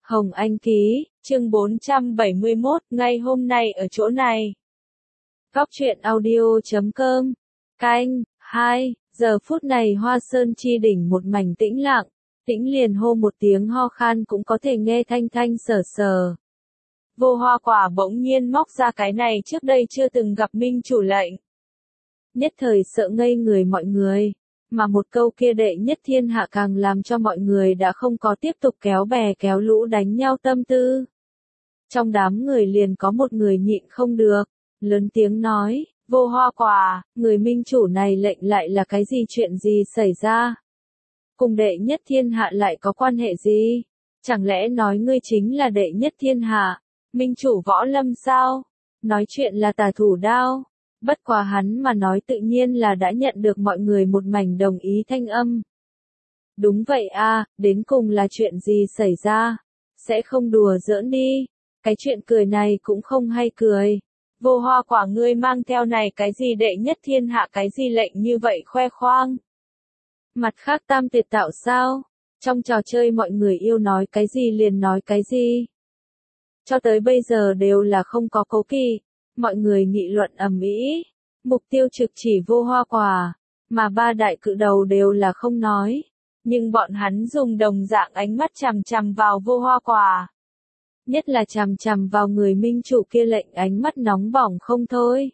Hồng Anh ký, chương 471, ngay hôm nay ở chỗ này. Góc truyện audio.com. Canh, 2, giờ phút này Hoa Sơn chi đỉnh một mảnh tĩnh lặng, tĩnh liền hô một tiếng ho khan cũng có thể nghe thanh thanh sở sờ. Vô Hoa Quả bỗng nhiên móc ra cái này trước đây chưa từng gặp minh chủ lệnh. Nhất thời sợ ngây người mọi người. Mà một câu kia đệ nhất thiên hạ càng làm cho mọi người đã không có tiếp tục kéo bè kéo lũ đánh nhau tâm tư. Trong đám người liền có một người nhịn không được, lớn tiếng nói, Vô Hoa Quả, người minh chủ này lệnh lại là cái gì, chuyện gì xảy ra? Cùng đệ nhất thiên hạ lại có quan hệ gì? Chẳng lẽ nói ngươi chính là đệ nhất thiên hạ, minh chủ võ lâm sao? Nói chuyện là tà thủ đao. Bất quá hắn mà nói tự nhiên là đã nhận được mọi người một mảnh đồng ý thanh âm. Đúng vậy a, đến cùng là chuyện gì xảy ra? Sẽ không đùa giỡn đi. Cái chuyện cười này cũng không hay cười. Vô Hoa Quả ngươi mang theo này cái gì đệ nhất thiên hạ cái gì lệnh như vậy khoe khoang. Mặt khác tam tuyệt tạo sao? Trong trò chơi mọi người yêu nói cái gì liền nói cái gì. Cho tới bây giờ đều là không có cố kỵ. Mọi người nghị luận ầm ĩ, mục tiêu trực chỉ Vô Hoa Quả, mà ba đại cự đầu đều là không nói, nhưng bọn hắn dùng đồng dạng ánh mắt chằm chằm vào Vô Hoa Quả. Nhất là chằm chằm vào người minh chủ kia lệnh ánh mắt nóng bỏng không thôi.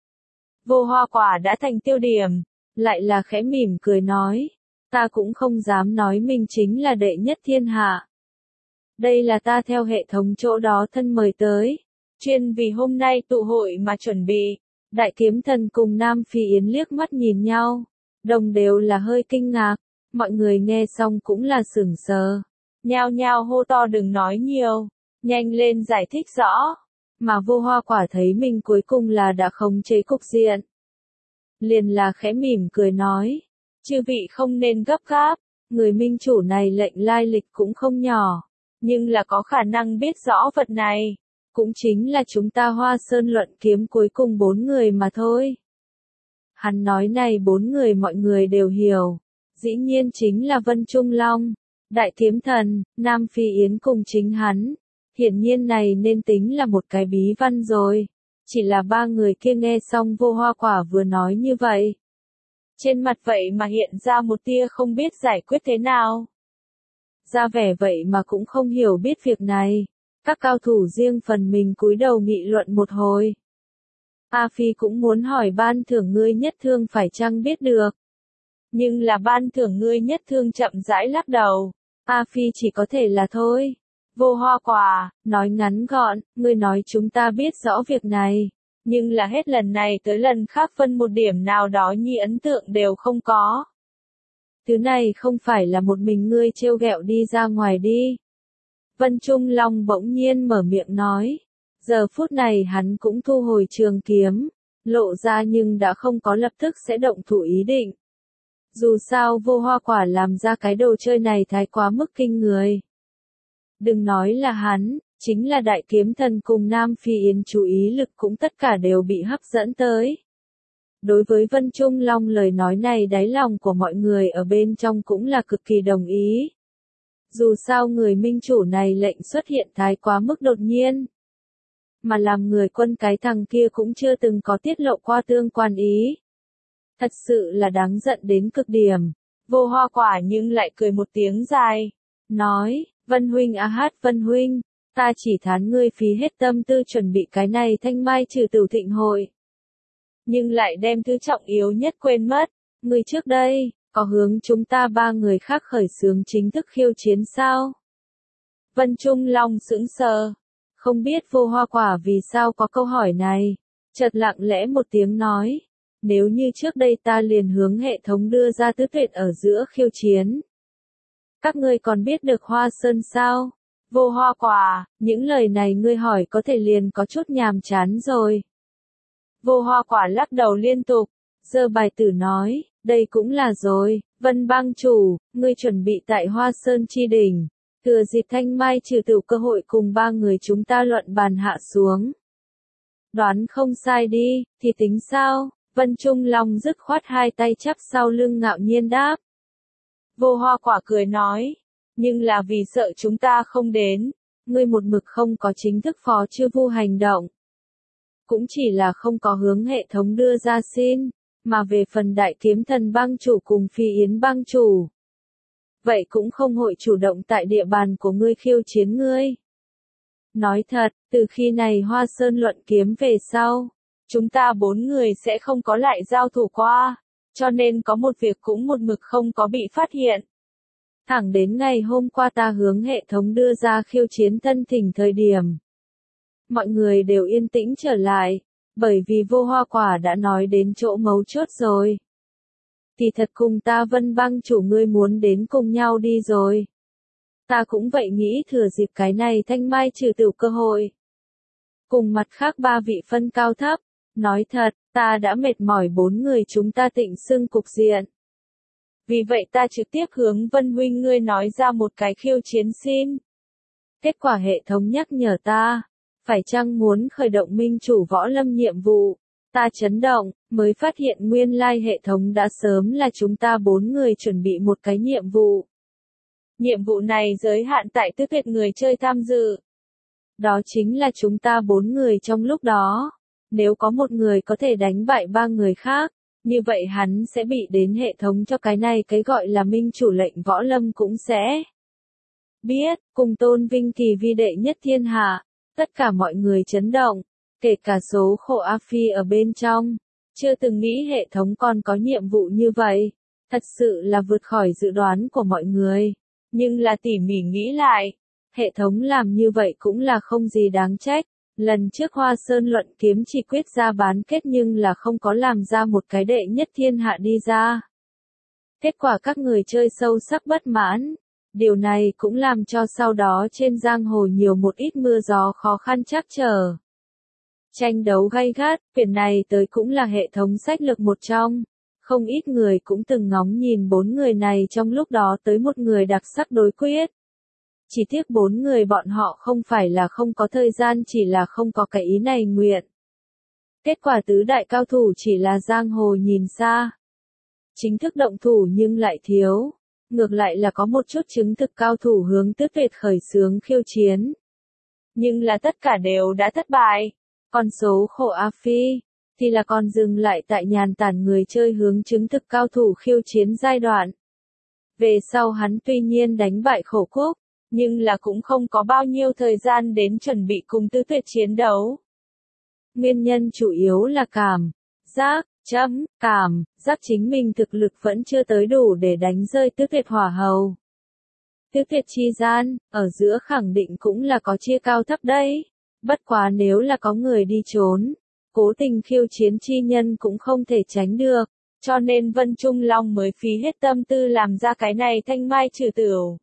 Vô Hoa Quả đã thành tiêu điểm, lại là khẽ mỉm cười nói, ta cũng không dám nói mình chính là đệ nhất thiên hạ. Đây là ta theo hệ thống chỗ đó thân mời tới. Chuyên vì hôm nay tụ hội mà chuẩn bị. Đại kiếm thần cùng Nam Phi Yến liếc mắt nhìn nhau, đồng đều là hơi kinh ngạc, mọi người nghe xong cũng là sửng sờ, nhao nhao hô to đừng nói nhiều, nhanh lên giải thích rõ, mà Vô Hoa Quả thấy mình cuối cùng là đã khống chế cục diện. Liền là khẽ mỉm cười nói, chư vị không nên gấp gáp, người minh chủ này lệnh lai lịch cũng không nhỏ, nhưng là có khả năng biết rõ vật này. Cũng chính là chúng ta Hoa Sơn luận kiếm cuối cùng 4 người mà thôi. Hắn nói này 4 người mọi người đều hiểu. Dĩ nhiên chính là Vân Trung Long, Đại Kiếm Thần, Nam Phi Yến cùng chính hắn. Hiển nhiên này nên tính là một cái bí văn rồi. Chỉ là ba người kia nghe xong Vô Hoa Quả vừa nói như vậy. Trên mặt vậy mà hiện ra một tia không biết giải quyết thế nào. Ra vẻ vậy mà cũng không hiểu biết việc này. Các cao thủ riêng phần mình cúi đầu nghị luận một hồi. A Phi cũng muốn hỏi ban thưởng ngươi nhất thương phải chăng biết được. Nhưng là ban thưởng ngươi nhất thương chậm rãi lắc đầu. A Phi chỉ có thể là thôi. Vô Hoa Quả, nói ngắn gọn, ngươi nói chúng ta biết rõ việc này. Nhưng là hết lần này tới lần khác phân một điểm nào đó nhi ấn tượng đều không có. Thứ này không phải là một mình ngươi trêu ghẹo đi ra ngoài đi. Vân Trung Long bỗng nhiên mở miệng nói. Giờ phút này hắn cũng thu hồi trường kiếm, lộ ra nhưng đã không có lập tức sẽ động thủ ý định. Dù sao Vô Hoa Quả làm ra cái đồ chơi này thái quá mức kinh người. Đừng nói là hắn, chính là Đại Kiếm Thần cùng Nam Phi Yến chú ý lực cũng tất cả đều bị hấp dẫn tới. Đối với Vân Trung Long lời nói này đáy lòng của mọi người ở bên trong cũng là cực kỳ đồng ý. Dù sao người minh chủ này lệnh xuất hiện thái quá mức đột nhiên. Mà làm người quân cái thằng kia cũng chưa từng có tiết lộ qua tương quan ý. Thật sự là đáng giận đến cực điểm. Vô Hoa Quả nhưng lại cười một tiếng dài. Nói, Vân Huynh Vân Huynh, ta chỉ thán ngươi phí hết tâm tư chuẩn bị cái này thanh mai trừ tửu thịnh hội. Nhưng lại đem thứ trọng yếu nhất quên mất. Ngươi trước đây có hướng chúng ta ba người khác khởi xướng chính thức khiêu chiến sao? Vân Trung Long sững sờ, không biết Vô Hoa Quả vì sao có câu hỏi này, chợt lặng lẽ một tiếng nói, nếu như trước đây ta liền hướng hệ thống đưa ra tứ tuyệt ở giữa khiêu chiến. Các ngươi còn biết được Hoa Sơn sao? Vô Hoa Quả, những lời này ngươi hỏi có thể liền có chút nhàm chán rồi. Vô Hoa Quả lắc đầu liên tục, giơ bài tử nói. Đây cũng là rồi, Vân Bang chủ, ngươi chuẩn bị tại Hoa Sơn chi đỉnh, thừa dịp thanh mai trừ tửu cơ hội cùng ba người chúng ta luận bàn hạ xuống. Đoán không sai đi, thì tính sao? Vân Trung Long dứt khoát hai tay chắp sau lưng ngạo nhiên đáp. Vô Hoa Quả cười nói, nhưng là vì sợ chúng ta không đến, ngươi một mực không có chính thức phó chư vu hành động. Cũng chỉ là không có hướng hệ thống đưa ra xin, mà về phần đại kiếm thần bang chủ cùng phi yến bang chủ. Vậy cũng không hội chủ động tại địa bàn của ngươi khiêu chiến ngươi. Nói thật, từ khi này Hoa Sơn luận kiếm về sau, chúng ta 4 người sẽ không có lại giao thủ qua, cho nên có một việc cũng một mực không có bị phát hiện. Thẳng đến ngày hôm qua ta hướng hệ thống đưa ra khiêu chiến thân thỉnh thời điểm. Mọi người đều yên tĩnh trở lại, bởi vì Vô Hoa Quả đã nói đến chỗ mấu chốt rồi. Thì thật cùng ta Vân bang chủ ngươi muốn đến cùng nhau đi rồi. Ta cũng vậy nghĩ thừa dịp cái này thanh mai trừ tửu cơ hội. Cùng mặt khác 3 vị phân cao thấp, nói thật, ta đã mệt mỏi 4 người chúng ta tịnh xưng cục diện. Vì vậy ta trực tiếp hướng Vân huynh ngươi nói ra một cái khiêu chiến xin. Kết quả hệ thống nhắc nhở ta, phải chăng muốn khởi động minh chủ võ lâm nhiệm vụ. Ta chấn động, mới phát hiện nguyên lai hệ thống đã sớm là chúng ta 4 người chuẩn bị một cái nhiệm vụ. Nhiệm vụ này giới hạn tại Tứ Tuyệt người chơi tham dự. Đó chính là chúng ta 4 người trong lúc đó. Nếu có một người có thể đánh bại 3 người khác, như vậy hắn sẽ bị đến hệ thống cho cái này cái gọi là minh chủ lệnh võ lâm cũng sẽ biết, cùng tôn vinh kỳ vi đệ nhất thiên hạ. Tất cả mọi người chấn động, kể cả số khổ A Phi ở bên trong. Chưa từng nghĩ hệ thống còn có nhiệm vụ như vậy. Thật sự là vượt khỏi dự đoán của mọi người. Nhưng là tỉ mỉ nghĩ lại, hệ thống làm như vậy cũng là không gì đáng trách. Lần trước Hoa Sơn luận kiếm chỉ quyết ra bán kết nhưng là không có làm ra một cái đệ nhất thiên hạ đi ra. Kết quả các người chơi sâu sắc bất mãn. Điều này cũng làm cho sau đó trên giang hồ nhiều một ít mưa gió khó khăn trắc trở. Tranh đấu gay gắt, việc này tới cũng là hệ thống sách lược một trong. Không ít người cũng từng ngóng nhìn 4 người này trong lúc đó tới một người đặc sắc đối quyết. Chỉ tiếc 4 người bọn họ không phải là không có thời gian, chỉ là không có cái ý này nguyện. Kết quả tứ đại cao thủ chỉ là giang hồ nhìn xa. Chính thức động thủ nhưng lại thiếu. Ngược lại là có một chút chứng thực cao thủ hướng Tứ Tuyệt khởi xướng khiêu chiến. Nhưng là tất cả đều đã thất bại. Con số khổ A Phi thì là còn dừng lại tại nhàn tản người chơi hướng chứng thực cao thủ khiêu chiến giai đoạn. Về sau hắn tuy nhiên đánh bại Khổ Quốc, nhưng là cũng không có bao nhiêu thời gian đến chuẩn bị cùng Tứ Tuyệt chiến đấu. Nguyên nhân chủ yếu là cảm giác chính mình thực lực vẫn chưa tới đủ để đánh rơi Tứ Tuyệt hỏa hầu. Tứ Tuyệt chi gian, ở giữa khẳng định cũng là có chia cao thấp đấy. Bất quá nếu là có người đi trốn, cố tình khiêu chiến chi nhân cũng không thể tránh được, cho nên Vân Trung Long mới phí hết tâm tư làm ra cái này thanh mai trừ tửu.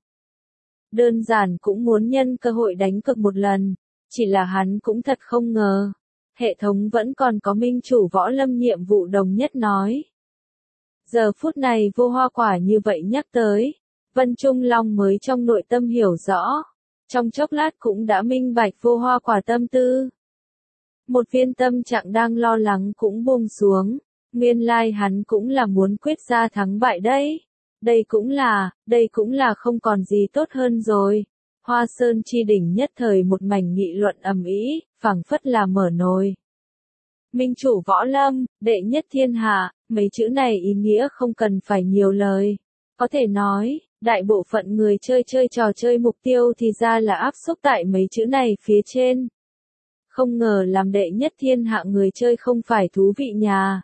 Đơn giản cũng muốn nhân cơ hội đánh cược một lần, chỉ là hắn cũng thật không ngờ. Hệ thống vẫn còn có minh chủ võ lâm nhiệm vụ đồng nhất nói. Giờ phút này Vô Hoa Quả như vậy nhắc tới, Vân Trung Long mới trong nội tâm hiểu rõ. Trong chốc lát cũng đã minh bạch Vô Hoa Quả tâm tư. Một viên tâm trạng đang lo lắng cũng buông xuống, nguyên lai hắn cũng là muốn quyết ra thắng bại đấy. Đây cũng là không còn gì tốt hơn rồi. Hoa Sơn chi đỉnh nhất thời một mảnh nghị luận ầm ĩ, phảng phất là mở nồi. Minh chủ võ lâm, đệ nhất thiên hạ, mấy chữ này ý nghĩa không cần phải nhiều lời. Có thể nói, đại bộ phận người chơi trò chơi mục tiêu thì ra là áp xúc tại mấy chữ này phía trên. Không ngờ làm đệ nhất thiên hạ người chơi không phải thú vị nhà.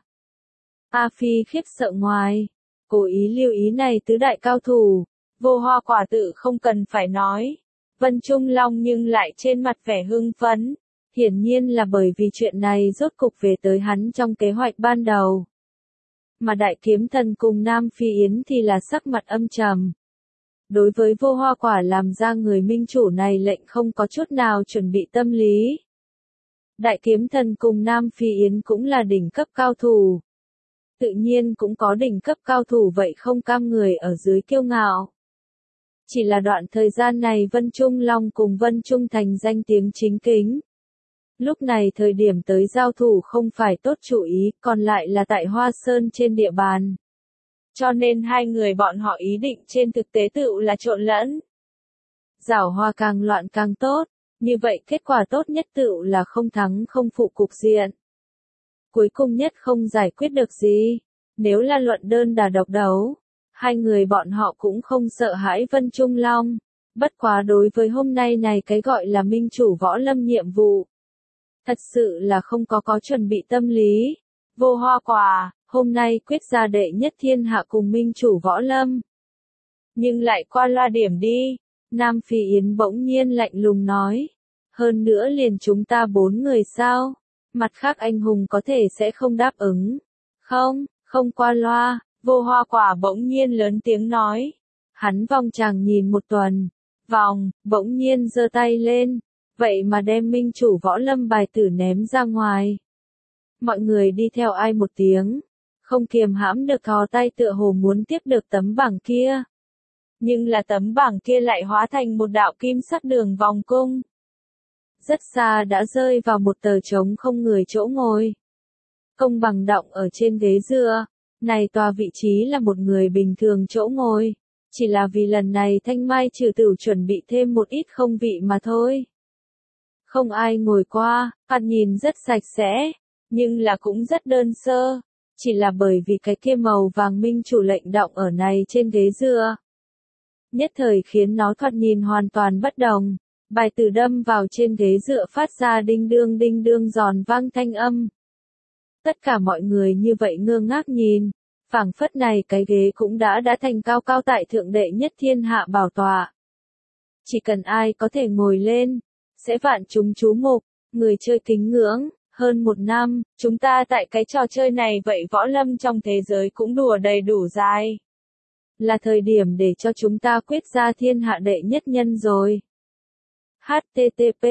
A Phi khiếp sợ ngoài, cố ý lưu ý này tứ đại cao thủ, Vô Hoa Quả tự không cần phải nói. Vân Trung Long nhưng lại trên mặt vẻ hưng phấn, hiển nhiên là bởi vì chuyện này rốt cục về tới hắn trong kế hoạch ban đầu. Mà đại kiếm thần cùng Nam Phi Yến thì là sắc mặt âm trầm. Đối với Vô Hoa Quả làm ra người minh chủ này lệnh không có chút nào chuẩn bị tâm lý. Đại kiếm thần cùng Nam Phi Yến cũng là đỉnh cấp cao thủ. Tự nhiên cũng có đỉnh cấp cao thủ vậy không cam người ở dưới kiêu ngạo. Chỉ là đoạn thời gian này Vân Trung Long cùng Vân Trung Thành danh tiếng chính kính. Lúc này thời điểm tới giao thủ không phải tốt chủ ý, còn lại là tại Hoa Sơn trên địa bàn. Cho nên hai người bọn họ ý định trên thực tế tựu là trộn lẫn. giảo hòa càng loạn càng tốt, như vậy kết quả tốt nhất tựu là không thắng không phụ cục diện. Cuối cùng nhất không giải quyết được gì, nếu là luận đơn đà độc đấu, hai người bọn họ cũng không sợ hãi Vân Trung Long, bất quá đối với hôm nay này cái gọi là minh chủ võ lâm nhiệm vụ. Thật sự là không có chuẩn bị tâm lý. Vô Hoa Quả, hôm nay quyết ra đệ nhất thiên hạ cùng minh chủ võ lâm. Nhưng lại qua loa điểm đi, Nam Phi Yến bỗng nhiên lạnh lùng nói. Hơn nữa liền chúng ta 4 người sao? Mặt khác anh hùng có thể sẽ không đáp ứng. Không qua loa, Vô Hoa Quả bỗng nhiên lớn tiếng nói. Hắn vòng chàng nhìn một tuần, bỗng nhiên giơ tay lên, vậy mà đem minh chủ võ lâm bài tử ném ra ngoài. Mọi người đi theo ai một tiếng, không kiềm hãm được thò tay tựa hồ muốn tiếp được tấm bảng kia. Nhưng là tấm bảng kia lại hóa thành một đạo kim sắc đường vòng cung. Rất xa đã rơi vào một tờ trống không người chỗ ngồi. Công Bằng đọng ở trên ghế dựa, này tòa vị trí là một người bình thường chỗ ngồi, chỉ là vì lần này Thanh Mai trừ tử chuẩn bị thêm một ít không vị mà thôi. Không ai ngồi qua, thoạt nhìn rất sạch sẽ, nhưng là cũng rất đơn sơ, chỉ là bởi vì cái kia màu vàng minh chủ lệnh đọng ở này trên ghế dựa. Nhất thời khiến nó thoạt nhìn hoàn toàn bất đồng, bài tử đâm vào trên ghế dựa phát ra đinh đương giòn vang thanh âm. Tất cả mọi người như vậy ngơ ngác nhìn, phảng phất này cái ghế cũng đã thành cao cao tại thượng đệ nhất thiên hạ bảo tọa. Chỉ cần ai có thể ngồi lên, sẽ vạn chúng chú mục, người chơi kính ngưỡng. Hơn 1 năm, chúng ta tại cái trò chơi này vậy võ lâm trong thế giới cũng đùa đầy đủ dài. Là thời điểm để cho chúng ta quyết ra thiên hạ đệ nhất nhân rồi. http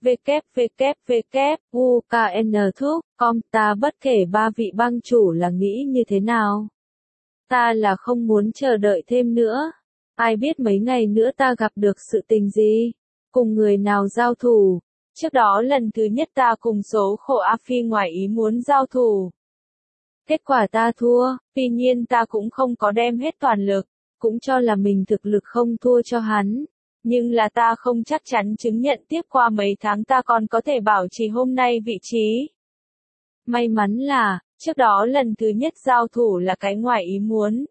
www.ukn.com ta bất kể 3 vị bang chủ là nghĩ như thế nào. Ta là không muốn chờ đợi thêm nữa. Ai biết mấy ngày nữa ta gặp được sự tình gì, cùng người nào giao thủ. Trước đó lần thứ nhất ta cùng số khổ A Phi ngoài ý muốn giao thủ. Kết quả ta thua, tuy nhiên ta cũng không có đem hết toàn lực, cũng cho là mình thực lực không thua cho hắn. Nhưng là ta không chắc chắn chứng nhận tiếp qua mấy tháng ta còn có thể bảo trì hôm nay vị trí. May mắn là, trước đó lần thứ nhất giao thủ là cái ngoài ý muốn.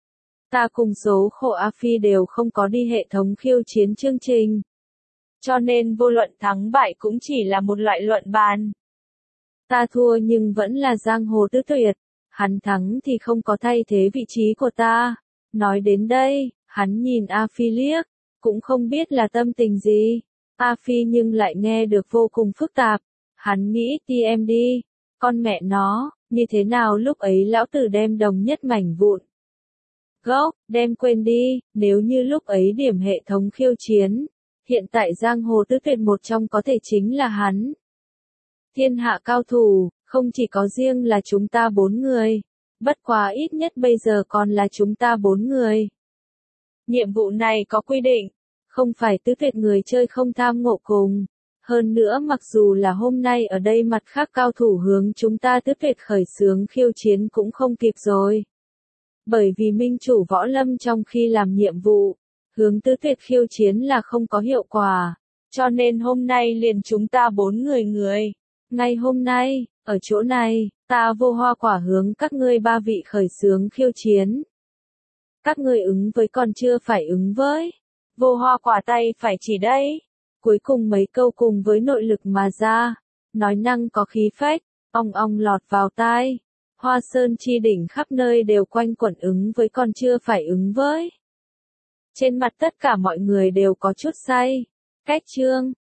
Ta cùng số khổ A Phi đều không có đi hệ thống khiêu chiến chương trình. Cho nên vô luận thắng bại cũng chỉ là một loại luận bàn. Ta thua nhưng vẫn là giang hồ tứ tuyệt. Hắn thắng thì không có thay thế vị trí của ta. Nói đến đây, hắn nhìn A Phi liếc, cũng không biết là tâm tình gì. A Phi nhưng lại nghe được vô cùng phức tạp. Hắn nghĩ TM đi, con mẹ nó, như thế nào lúc ấy lão tử đem đồng nhất mảnh vụn. Gốc, đem quên đi, nếu như lúc ấy điểm hệ thống khiêu chiến. Hiện tại giang hồ tứ tuyệt một trong có thể chính là hắn. Thiên hạ cao thủ, không chỉ có riêng là chúng ta 4 người. Bất quá ít nhất bây giờ còn là chúng ta 4 người. Nhiệm vụ này có quy định, không phải tứ tuyệt người chơi không tham ngộ cùng. Hơn nữa mặc dù là hôm nay ở đây mặt khác cao thủ hướng chúng ta tứ tuyệt khởi xướng khiêu chiến cũng không kịp rồi. Bởi vì minh chủ võ lâm trong khi làm nhiệm vụ, hướng tứ tuyệt khiêu chiến là không có hiệu quả. Cho nên hôm nay liền chúng ta 4 người. Ngay hôm nay, ở chỗ này, ta Vô Hoa Quả hướng các ngươi 3 vị khởi xướng khiêu chiến. Các ngươi ứng với còn chưa phải ứng với. Vô Hoa Quả tay phải chỉ đây. Cuối cùng mấy câu cùng với nội lực mà ra. Nói năng có khí phách, ong lọt vào tai. Hoa sơn chi đỉnh khắp nơi đều quanh quẩn ứng với còn chưa phải ứng với. Trên mặt tất cả mọi người đều có chút say. Cách chương.